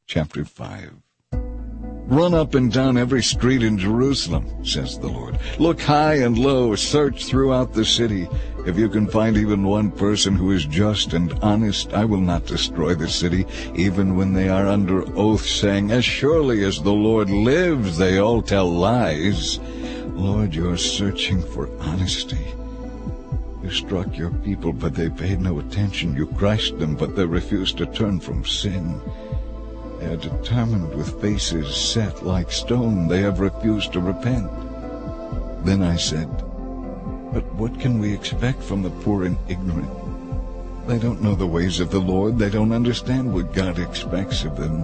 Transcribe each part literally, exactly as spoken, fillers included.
Chapter five. Run up and down every street in Jerusalem, says the Lord. Look high and low, search throughout the city. If you can find even one person who is just and honest, I will not destroy the city, even when they are under oath, saying, As surely as the Lord lives, they all tell lies. Lord, you are searching for honesty. You struck your people, but they paid no attention. You crushed them, but they refused to turn from sin. They are determined with faces set like stone. They have refused to repent. Then I said, But what can we expect from the poor and ignorant? They don't know the ways of the Lord. They don't understand what God expects of them.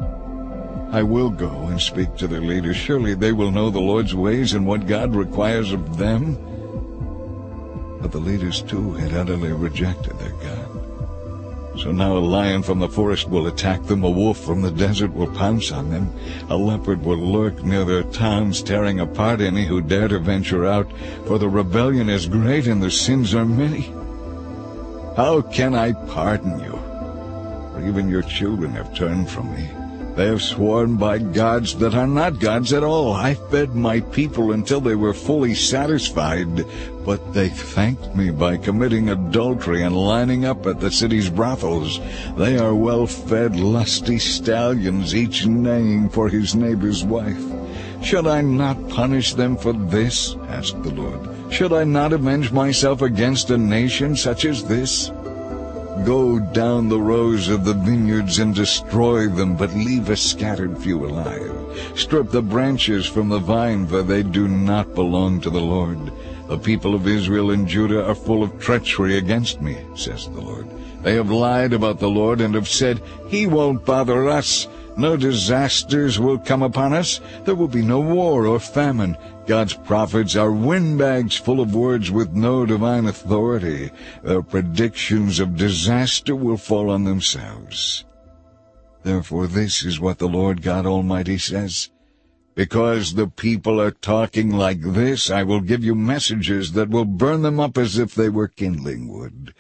I will go and speak to their leaders. Surely they will know the Lord's ways and what God requires of them. But the leaders, too, had utterly rejected their God. So now a lion from the forest will attack them, a wolf from the desert will pounce on them, a leopard will lurk near their towns, tearing apart any who dare to venture out, for the rebellion is great and the sins are many. How can I pardon you? For even your children have turned from me. They have sworn by gods that are not gods at all. I fed my people until they were fully satisfied, but they thanked me by committing adultery and lining up at the city's brothels. They are well-fed, lusty stallions, each neighing for his neighbor's wife. Should I not punish them for this? Asked the Lord. Should I not avenge myself against a nation such as this? Go down the rows of the vineyards and destroy them, but leave a scattered few alive. Strip the branches from the vine, for they do not belong to the Lord. The people of Israel and Judah are full of treachery against me, says the Lord. They have lied about the Lord and have said, He won't bother us. No disasters will come upon us. There will be no war or famine. God's prophets are windbags full of words with no divine authority. Their predictions of disaster will fall on themselves. Therefore this is what the Lord God Almighty says. Because the people are talking like this, I will give you messages that will burn them up as if they were kindling wood.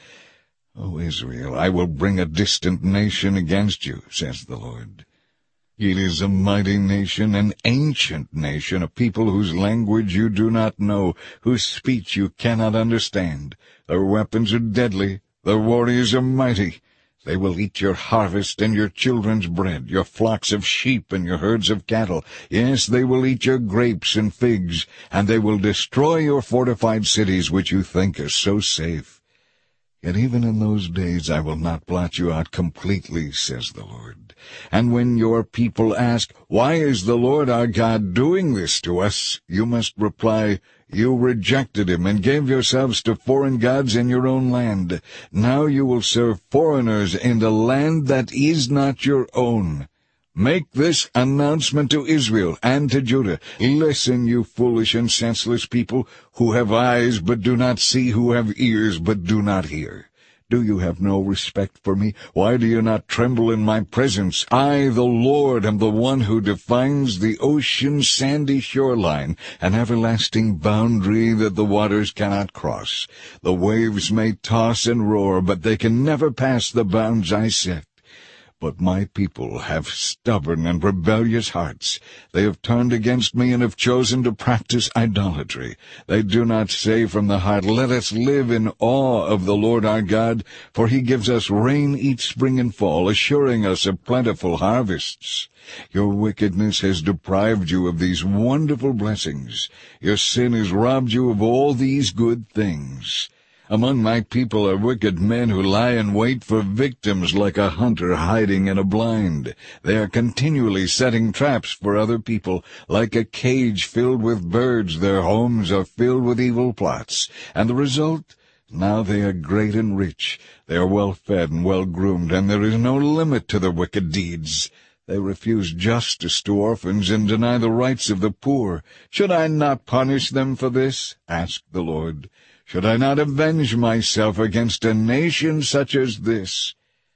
O Israel, I will bring a distant nation against you, says the Lord. It is a mighty nation, an ancient nation, a people whose language you do not know, whose speech you cannot understand. Their weapons are deadly, their warriors are mighty. They will eat your harvest and your children's bread, your flocks of sheep and your herds of cattle. Yes, they will eat your grapes and figs, and they will destroy your fortified cities which you think are so safe. Yet even in those days I will not blot you out completely, says the Lord. And when your people ask, Why is the Lord our God doing this to us? You must reply, You rejected him and gave yourselves to foreign gods in your own land. Now you will serve foreigners in the land that is not your own. Make this announcement to Israel and to Judah. Listen, you foolish and senseless people, who have eyes but do not see, who have ears but do not hear. Do you have no respect for me? Why do you not tremble in my presence? I, the Lord, am the one who defines the ocean's sandy shoreline, an everlasting boundary that the waters cannot cross. The waves may toss and roar, but they can never pass the bounds I set. But my people have stubborn and rebellious hearts. They have turned against me and have chosen to practice idolatry. They do not say from the heart, Let us live in awe of the Lord our God, for he gives us rain each spring and fall, assuring us of plentiful harvests. Your wickedness has deprived you of these wonderful blessings. Your sin has robbed you of all these good things. Among my people are wicked men who lie in wait for victims like a hunter hiding in a blind. They are continually setting traps for other people. Like a cage filled with birds, their homes are filled with evil plots. And the result? Now they are great and rich. They are well-fed and well-groomed, and there is no limit to their wicked deeds. They refuse justice to orphans and deny the rights of the poor. Should I not punish them for this? Asked the Lord. Should I not avenge myself against a nation such as this?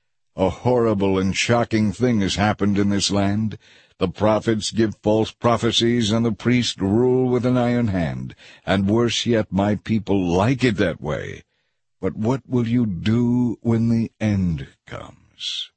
A horrible and shocking thing has happened in this land. The prophets give false prophecies, and the priests rule with an iron hand. And worse yet, my people like it that way. But what will you do when the end comes?